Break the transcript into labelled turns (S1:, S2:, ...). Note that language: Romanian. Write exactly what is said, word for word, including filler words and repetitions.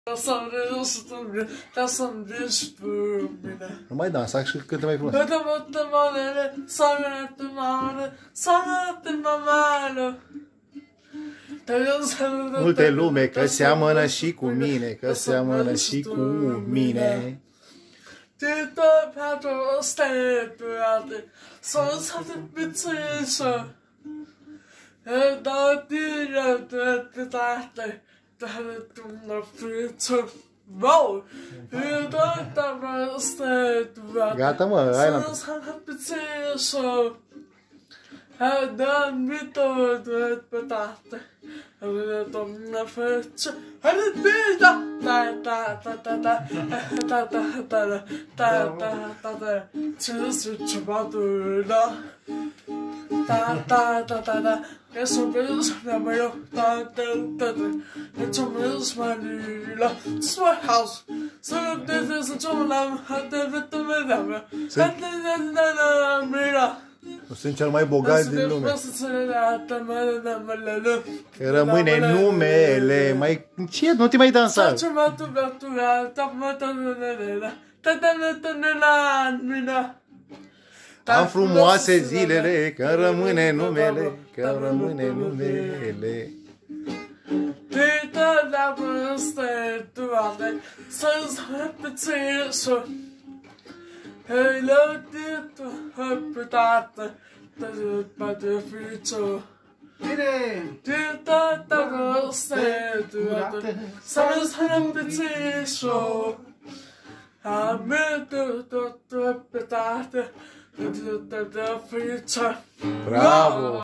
S1: Nu mai dansa și cântă mai frumos. Multe lume că seamănă și cu mine, că seamănă și cu mine.
S2: Tittar på och städade som satte betydelser. Där dyrade det där det hade dumma flyttor. Wow! Där var städade.
S1: Gata, mă, hai la.
S2: Som satte betydelser. Där mitt och det bedate. Hade dumma flyttor. Hade byta. Da da da da da da da da da da da da Tidse tjabadøla Da da da da da Jeg så ved som jeg må jo Da da da da Jeg tog med som jeg lyler Små house Så det det så tog lam Har det ved du med dem Da da da da da da
S1: Sunt cel mai bogat din lume. Că rămâne numele. Mai încet, nu te mai dansa. Am frumoase zilele, că rămâne numele, că rămâne numele.
S2: Det der bøste du aldrig Så betyder Hele det du har bedatet Det er det flytår Det der der bøste du aldrig Så betyder Har med du du har bedatet Det er det flytår
S1: Bravo!